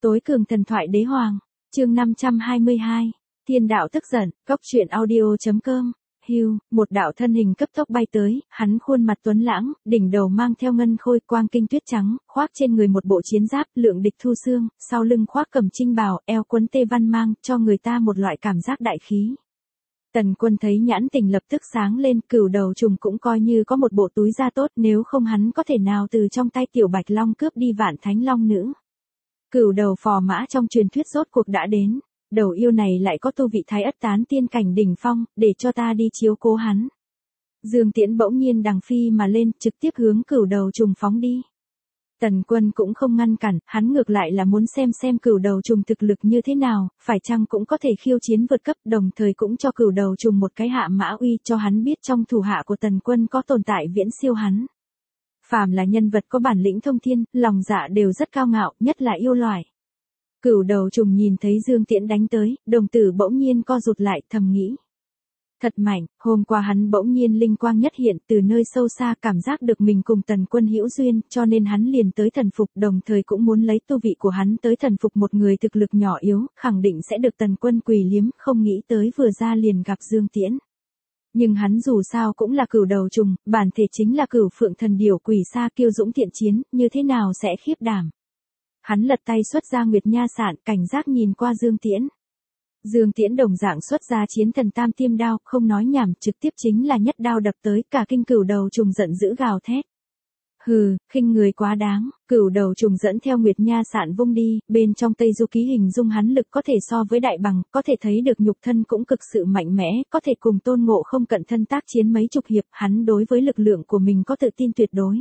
Tối cường thần thoại đế hoàng, chương 522, thiên đạo tức giận, góc truyện audio.com. Hưu, một đạo thân hình cấp tốc bay tới, hắn khuôn mặt tuấn lãng, đỉnh đầu mang theo ngân khôi quang kinh tuyết trắng, khoác trên người một bộ chiến giáp, lượng địch thu xương, sau lưng khoác cẩm trinh bào, eo quấn tê văn mang, cho người ta một loại cảm giác đại khí. Tần Quân thấy nhãn tình lập tức sáng lên, cửu đầu trùng cũng coi như có một bộ túi da tốt, nếu không hắn có thể nào từ trong tay tiểu bạch long cướp đi vạn thánh long nữ. Cửu đầu phò mã trong truyền thuyết rốt cuộc đã đến, đầu yêu này lại có tu vị thái ất tán tiên cảnh đỉnh phong, để cho ta đi chiếu cố hắn. Dương Tiễn bỗng nhiên đằng phi mà lên, trực tiếp hướng cửu đầu trùng phóng đi. Tần Quân cũng không ngăn cản, hắn ngược lại là muốn xem cửu đầu trùng thực lực như thế nào, phải chăng cũng có thể khiêu chiến vượt cấp, đồng thời cũng cho cửu đầu trùng một cái hạ mã uy, cho hắn biết trong thủ hạ của Tần Quân có tồn tại viễn siêu hắn. Phàm là nhân vật có bản lĩnh thông thiên, lòng dạ đều rất cao ngạo, nhất là yêu loài. Cửu đầu trùng nhìn thấy Dương Tiễn đánh tới, đồng tử bỗng nhiên co rụt lại, thầm nghĩ. Thật mạnh, hôm qua hắn bỗng nhiên linh quang nhất hiện, từ nơi sâu xa cảm giác được mình cùng Tần Quân hữu duyên, cho nên hắn liền tới thần phục, đồng thời cũng muốn lấy tu vị của hắn tới thần phục một người thực lực nhỏ yếu, khẳng định sẽ được Tần Quân quỳ liếm, không nghĩ tới vừa ra liền gặp Dương Tiễn. Nhưng hắn dù sao cũng là cửu đầu trùng, bản thể chính là cửu phượng thần điểu quỷ xa kiêu dũng thiện chiến, như thế nào sẽ khiếp đảm. Hắn lật tay xuất ra Nguyệt Nha Sạn, cảnh giác nhìn qua Dương Tiễn. Dương Tiễn đồng dạng xuất ra chiến thần tam tiêm đao, không nói nhảm, trực tiếp chính là nhất đao đập tới, cả kinh cửu đầu trùng giận dữ gào thét. Hừ, khinh người quá đáng, cửu đầu trùng dẫn theo Nguyệt Nha Sạn vung đi, bên trong Tây Du Ký hình dung hắn lực có thể so với đại bằng, có thể thấy được nhục thân cũng cực sự mạnh mẽ, có thể cùng Tôn Ngộ Không cận thân tác chiến mấy chục hiệp, hắn đối với lực lượng của mình có tự tin tuyệt đối.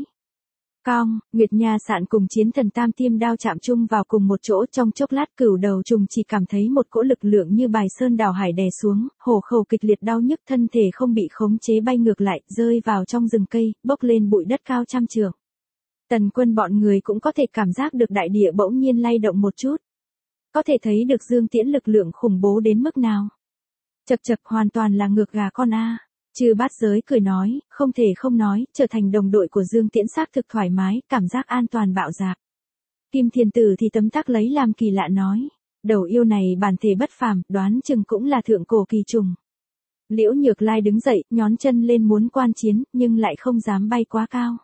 Cong, Nguyệt Nha Sạn cùng chiến thần tam tiêm đao chạm chung vào cùng một chỗ, trong chốc lát cửu đầu trùng chỉ cảm thấy một cỗ lực lượng như bài sơn đảo hải đè xuống, hổ khẩu kịch liệt đau nhức, thân thể không bị khống chế bay ngược lại, rơi vào trong rừng cây, bốc lên bụi đất cao trăm trượng. Tần Quân bọn người cũng có thể cảm giác được đại địa bỗng nhiên lay động một chút. Có thể thấy được Dương Tiễn lực lượng khủng bố đến mức nào. Chậc chậc, hoàn toàn là ngược gà con a. Chư Bát Giới cười nói, không thể không nói, trở thành đồng đội của Dương Tiễn xác thực thoải mái, cảm giác an toàn bạo dạn. Kim Thiền Tử thì tấm tắc lấy làm kỳ lạ nói, đầu yêu này bản thể bất phàm, đoán chừng cũng là thượng cổ kỳ trùng. Liễu Nhược Lai đứng dậy, nhón chân lên muốn quan chiến, nhưng lại không dám bay quá cao.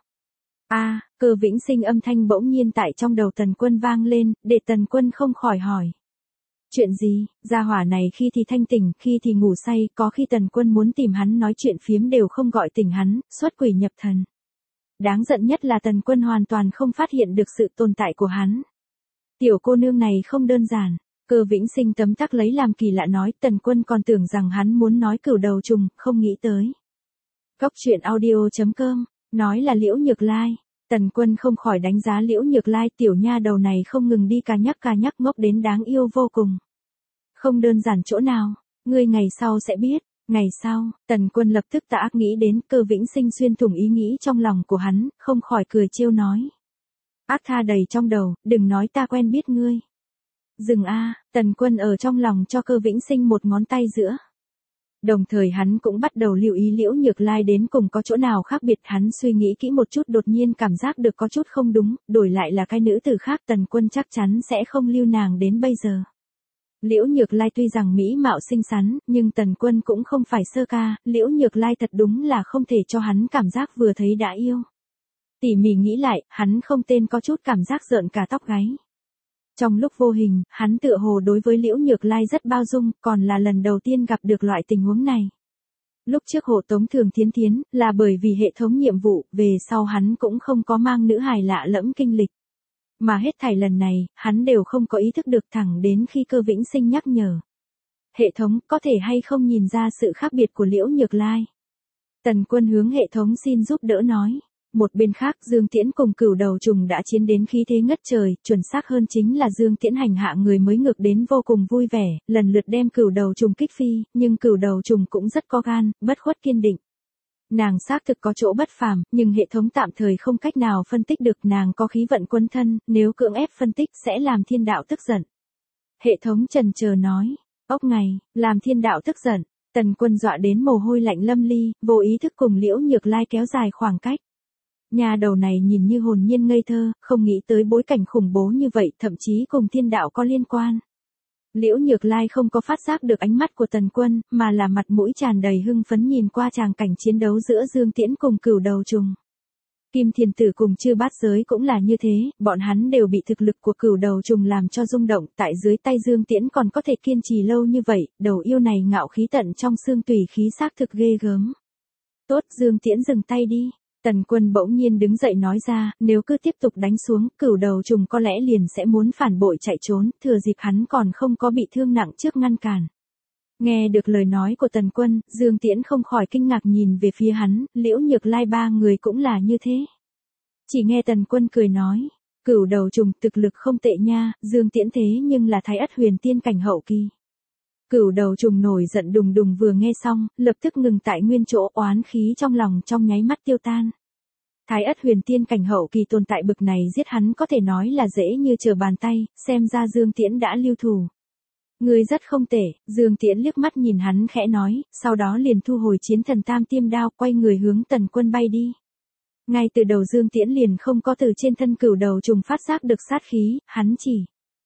Cơ vĩnh sinh âm thanh bỗng nhiên tại trong đầu Tần Quân vang lên, để Tần Quân không khỏi hỏi. Chuyện gì, gia hỏa này khi thì thanh tỉnh, khi thì ngủ say, có khi Tần Quân muốn tìm hắn nói chuyện phiếm đều không gọi tỉnh hắn, xuất quỷ nhập thần. Đáng giận nhất là Tần Quân hoàn toàn không phát hiện được sự tồn tại của hắn. Tiểu cô nương này không đơn giản, Cơ vĩnh sinh tấm tắc lấy làm kỳ lạ nói, Tần Quân còn tưởng rằng hắn muốn nói cửu đầu trùng, không nghĩ tới. Góc truyện audio.com, nói là Liễu Nhược Lai. Tần Quân không khỏi đánh giá Liễu Nhược Lai, tiểu nha đầu này không ngừng đi ca nhắc ngốc đến đáng yêu vô cùng. Không đơn giản chỗ nào, ngươi ngày sau sẽ biết. Ngày sau, Tần Quân lập tức đã nghĩ đến, Cơ vĩnh sinh xuyên thủng ý nghĩ trong lòng của hắn, không khỏi cười trêu nói. Ác tha đầy trong đầu, đừng nói ta quen biết ngươi. Dừng Tần Quân ở trong lòng cho Cơ vĩnh sinh một ngón tay giữa. Đồng thời hắn cũng bắt đầu lưu ý Liễu Nhược Lai đến cùng có chỗ nào khác biệt, hắn suy nghĩ kỹ một chút, đột nhiên cảm giác được có chút không đúng, đổi lại là cái nữ tử khác Tần Quân chắc chắn sẽ không lưu nàng đến bây giờ. Liễu Nhược Lai tuy rằng mỹ mạo xinh xắn, nhưng Tần Quân cũng không phải sơ ca, Liễu Nhược Lai thật đúng là không thể cho hắn cảm giác vừa thấy đã yêu. Tỉ mỉ nghĩ lại, hắn không tên có chút cảm giác rợn cả tóc gáy. Trong lúc vô hình, hắn tựa hồ đối với Liễu Nhược Lai rất bao dung, còn là lần đầu tiên gặp được loại tình huống này. Lúc trước hộ tống Thường Thiến Thiến, là bởi vì hệ thống nhiệm vụ, về sau hắn cũng không có mang nữ hài lạ lẫm kinh lịch. Mà hết thảy lần này, hắn đều không có ý thức được, thẳng đến khi Cơ vĩnh sinh nhắc nhở. Hệ thống, có thể hay không nhìn ra sự khác biệt của Liễu Nhược Lai? Tần Quân hướng hệ thống xin giúp đỡ nói. Một bên khác, Dương Tiễn cùng cửu đầu trùng đã chiến đến khí thế ngất trời, chuẩn xác hơn chính là Dương Tiễn hành hạ người mới ngược đến vô cùng vui vẻ, lần lượt đem cửu đầu trùng kích phi, nhưng cửu đầu trùng cũng rất có gan, bất khuất kiên định. Nàng xác thực có chỗ bất phàm, nhưng hệ thống tạm thời không cách nào phân tích được, nàng có khí vận quân thân, nếu cưỡng ép phân tích sẽ làm thiên đạo tức giận. Hệ thống chần chờ nói, ốc ngày, làm thiên đạo tức giận, Tần Quân dọa đến mồ hôi lạnh lâm ly, vô ý thức cùng Liễu Nhược Lai kéo dài khoảng cách. Nhà đầu này nhìn như hồn nhiên ngây thơ, không nghĩ tới bối cảnh khủng bố như vậy, thậm chí cùng thiên đạo có liên quan. Liễu Nhược Lai không có phát giác được ánh mắt của Tần Quân, mà là mặt mũi tràn đầy hưng phấn nhìn qua tràng cảnh chiến đấu giữa Dương Tiễn cùng Cửu Đầu Trùng. Kim Thiền Tử cùng Chư Bát Giới cũng là như thế, bọn hắn đều bị thực lực của Cửu Đầu Trùng làm cho rung động, tại dưới tay Dương Tiễn còn có thể kiên trì lâu như vậy, đầu yêu này ngạo khí tận trong xương tùy khí xác thực ghê gớm. Tốt, Dương Tiễn dừng tay đi. Tần Quân bỗng nhiên đứng dậy nói ra, nếu cứ tiếp tục đánh xuống, Cửu Đầu Trùng có lẽ liền sẽ muốn phản bội chạy trốn, thừa dịp hắn còn không có bị thương nặng trước ngăn cản. Nghe được lời nói của Tần Quân, Dương Tiễn không khỏi kinh ngạc nhìn về phía hắn, Liễu Nhược Lai ba người cũng là như thế. Chỉ nghe Tần Quân cười nói, Cửu Đầu Trùng thực lực không tệ nha, Dương Tiễn thế nhưng là Thái Ất Huyền Tiên cảnh hậu kỳ. Cửu Đầu Trùng nổi giận đùng đùng vừa nghe xong, lập tức ngừng tại nguyên chỗ, oán khí trong lòng trong nháy mắt tiêu tan. Thái Ất Huyền Tiên cảnh hậu kỳ tồn tại bực này giết hắn có thể nói là dễ như trở bàn tay, xem ra Dương Tiễn đã lưu thủ. Người rất không tệ, Dương Tiễn liếc mắt nhìn hắn khẽ nói, sau đó liền thu hồi chiến thần tam tiêm đao, quay người hướng Tần Quân bay đi. Ngay từ đầu Dương Tiễn liền không có từ trên thân Cửu Đầu Trùng phát giác được sát khí, hắn chỉ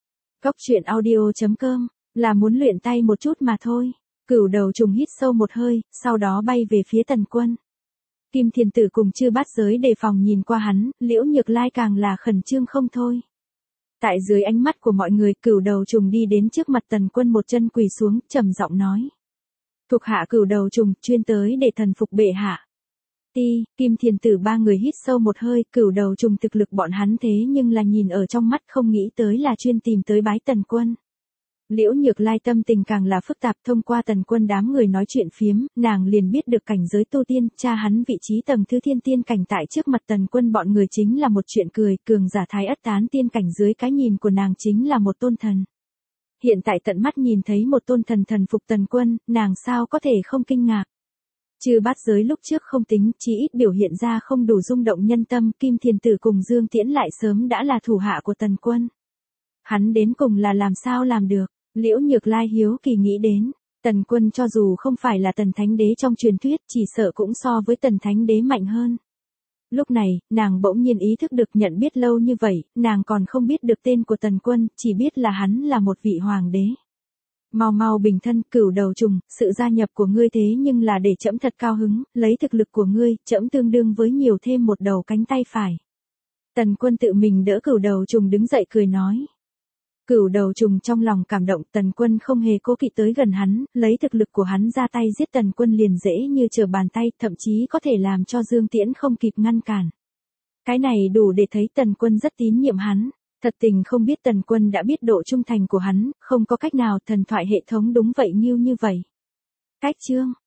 Goctruyện.audio.com là muốn luyện tay một chút mà thôi. Cửu Đầu Trùng hít sâu một hơi, sau đó bay về phía Tần Quân. Kim Thiền Tử cùng Chư Bát Giới đề phòng nhìn qua hắn, Liễu Nhược Lai càng là khẩn trương không thôi. Tại dưới ánh mắt của mọi người, Cửu Đầu Trùng đi đến trước mặt Tần Quân một chân quỳ xuống, trầm giọng nói. Thuộc hạ Cửu Đầu Trùng, chuyên tới để thần phục bệ hạ. Kim Thiền Tử ba người hít sâu một hơi, Cửu Đầu Trùng thực lực bọn hắn thế nhưng là nhìn ở trong mắt, không nghĩ tới là chuyên tìm tới bái Tần Quân. Liễu Nhược Lai tâm tình càng là phức tạp, thông qua Tần Quân đám người nói chuyện phiếm, nàng liền biết được cảnh giới tu tiên, cha hắn vị trí tầng thứ thiên tiên cảnh tại trước mặt Tần Quân bọn người chính là một chuyện cười, cường giả Thái Ất tán tiên cảnh dưới cái nhìn của nàng chính là một tôn thần. Hiện tại tận mắt nhìn thấy một tôn thần thần phục Tần Quân, nàng sao có thể không kinh ngạc. Chư Bát Giới lúc trước không tính, chỉ ít biểu hiện ra không đủ rung động nhân tâm, Kim Thiền Tử cùng Dương Tiễn lại sớm đã là thủ hạ của Tần Quân. Hắn đến cùng là làm sao làm được? Liễu Nhược Lai hiếu kỳ nghĩ đến, Tần Quân cho dù không phải là Tần Thánh Đế trong truyền thuyết, chỉ sợ cũng so với Tần Thánh Đế mạnh hơn. Lúc này, nàng bỗng nhiên ý thức được nhận biết lâu như vậy, nàng còn không biết được tên của Tần Quân, chỉ biết là hắn là một vị hoàng đế. Mau mau bình thân, Cửu Đầu Trùng, sự gia nhập của ngươi thế nhưng là để trẫm thật cao hứng, lấy thực lực của ngươi, trẫm tương đương với nhiều thêm một đầu cánh tay phải. Tần Quân tự mình đỡ Cửu Đầu Trùng đứng dậy cười nói. Cửu Đầu Trùng trong lòng cảm động, Tần Quân không hề cố kỵ tới gần hắn, lấy thực lực của hắn ra tay giết Tần Quân liền dễ như trở bàn tay, thậm chí có thể làm cho Dương Tiễn không kịp ngăn cản. Cái này đủ để thấy Tần Quân rất tín nhiệm hắn, thật tình không biết Tần Quân đã biết độ trung thành của hắn, không có cách nào, thần thoại hệ thống đúng vậy như vậy. Cách chương